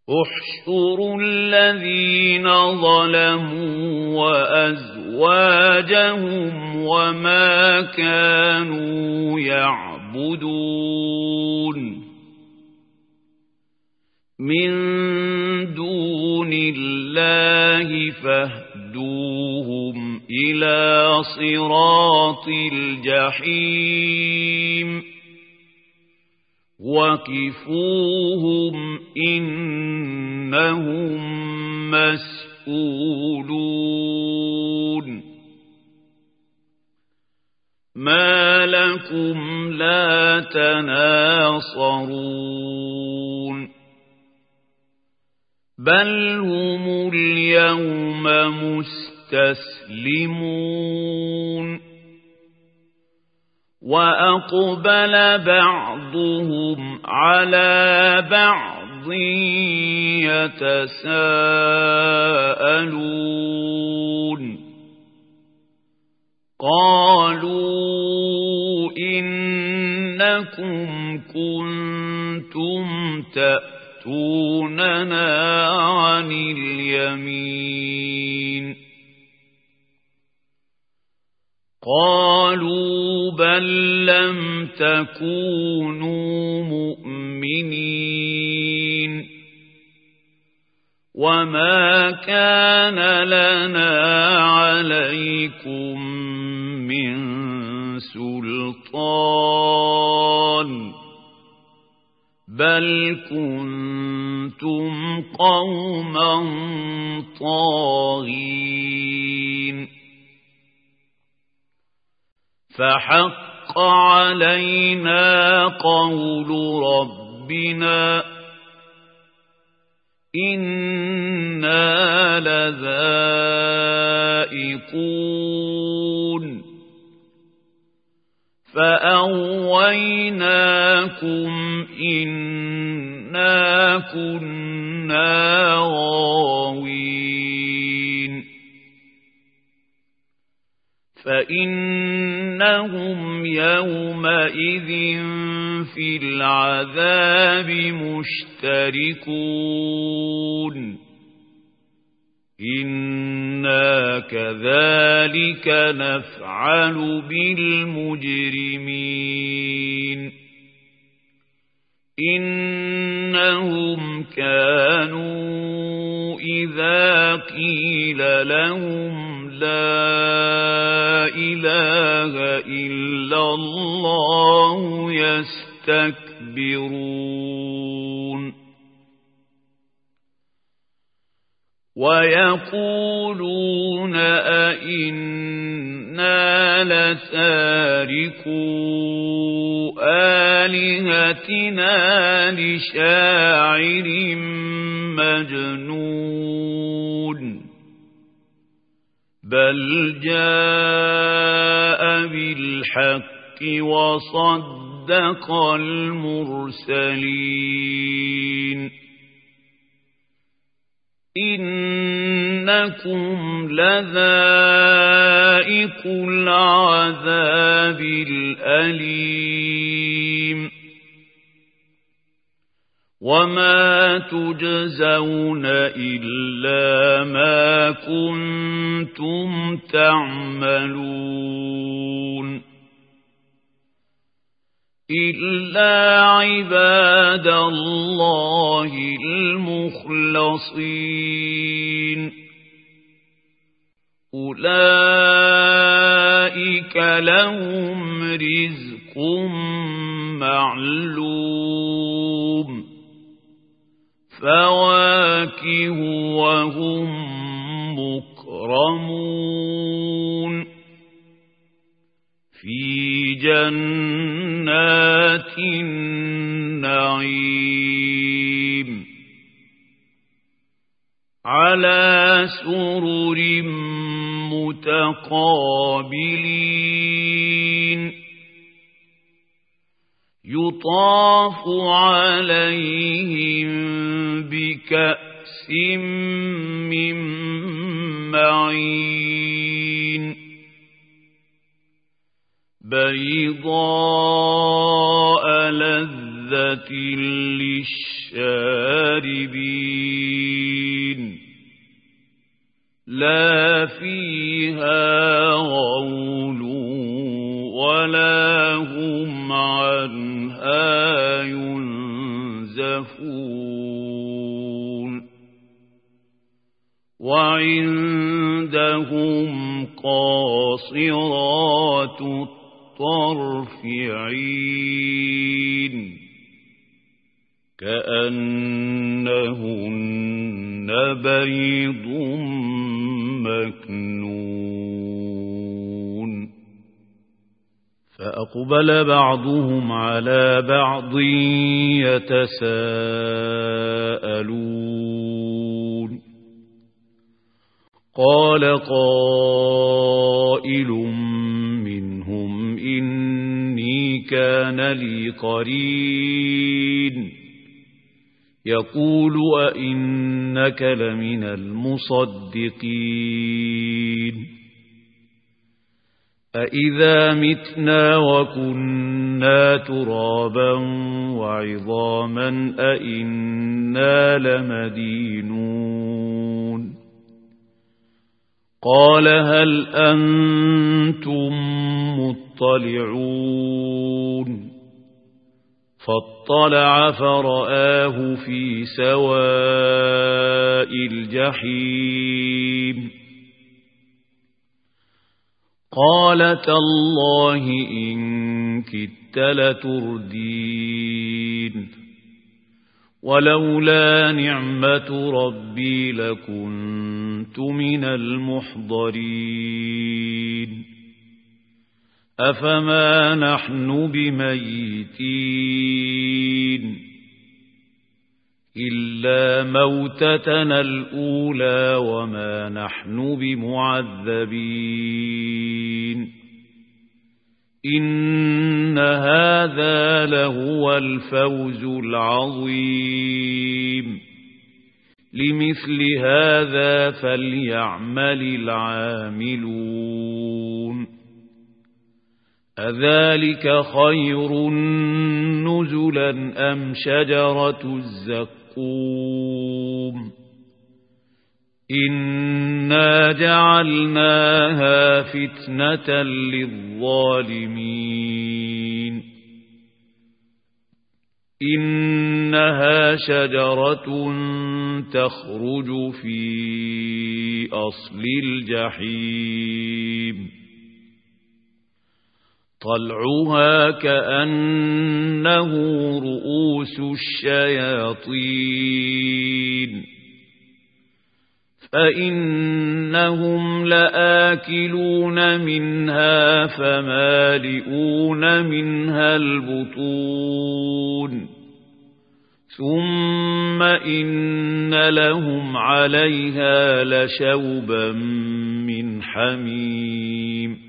احشروا الذين ظلموا وأزواجهم وما كانوا يعبدون من دون الله فاهدوهم إلى صراط الجحيم وقفوهم إنهم مسئولون ما لكم لا تناصرون بل هم اليوم مستسلمون وأقبل بعضهم على بعض يتساءلون قالوا إنكم كنتم تأتوننا عن اليمين قالوا بل لم تكونوا مؤمنين وما كان لنا عليكم من سلطان بل كنتم قوما طاغين فحق علينا قول ربنا إنا لذائقون فأغويناكم إنا كنا غاوين فإنهم يومئذ في العذاب مشتركون إنا كذلك نفعل بالمجرمين إنهم كانوا إذا قيل لهم لا إله إلا الله يستكبرون ويقولون أئنا لتاركو آلهتنا لشاعر مجنون بل جاء بالحق وصدق المرسلين إنكم لذائق العذاب الأليم وما تجزون إلا ما كنتم تعملون إلا عباد الله المخلصين أولئك لهم رزق معلوم فواكه وهم مكرمون في جنات النعيم على سرر متقابلين يطاف عليهم بكأس من معين بيضاء لذة للشاربين يؤفكون وعندهم قاصرات الطرف عين كأنهن بيض مكنون فأقبل بعضهم على بعض يتساءلون قال قائل منهم إني كان لي قرين يقول أئنك لمن المصدقين أئذا متنا وكنا ترابا وعظاما أئنا لمدينون قال هل أنتم مطلعون فاطلع فرآه في سواء الجحيم قال تالله إن كدت لتردين ولولا نعمة ربي لكنت من المحضرين أفما نحن بميتين إلا موتتنا الأولى وما نحن بمعذبين إن هذا لهو الفوز العظيم لمثل هذا فليعمل العاملون أذلك خير نزلا أم شجرة الزقوم إنا جعلناها فتنة للظالمين إنها شجرة تخرج في أصل الجحيم طلعها كأنه رؤوس الشياطين فإنهم لآكلون منها فمالئون منها البطون ثم إن لهم عليها لشوبا من حميم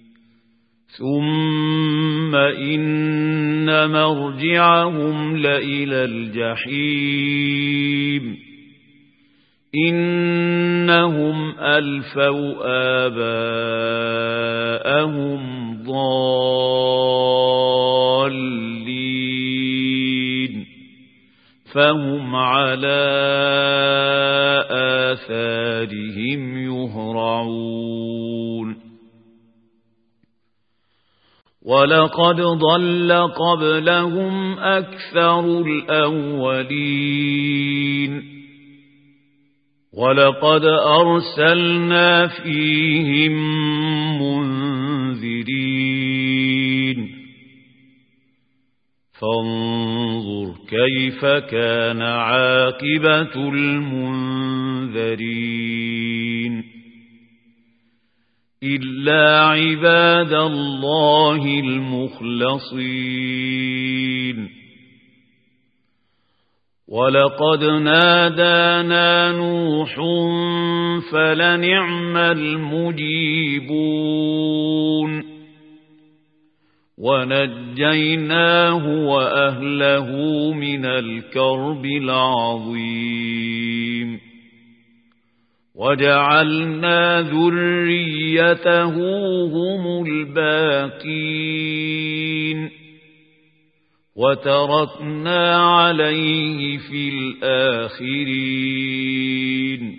ثم إن مرجعهم لإلى الجحيم إنهم ألفوا آباءهم ضالين فهم على آثارهم يهرعون ولقد ضل قبلهم أكثر الأولين ولقد أرسلنا فيهم منذرين فانظر كيف كان عاقبة المنذرين إلا عباد الله المخلصين ولقد نادانا نوح فلنعم المجيبون ونجيناه وأهله من الكرب العظيم وجعلنا ذريته هم الباقين وتركنا عليه في الآخرين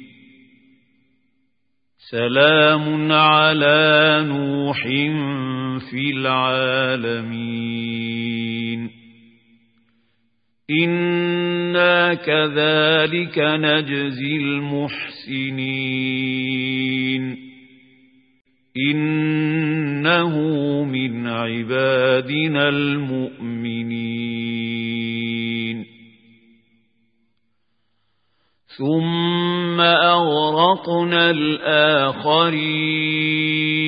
سلام على نوح في العالمين إنا كذلك نجزي المحسنين إنه من عبادنا المؤمنين ثم أغرقنا الآخرين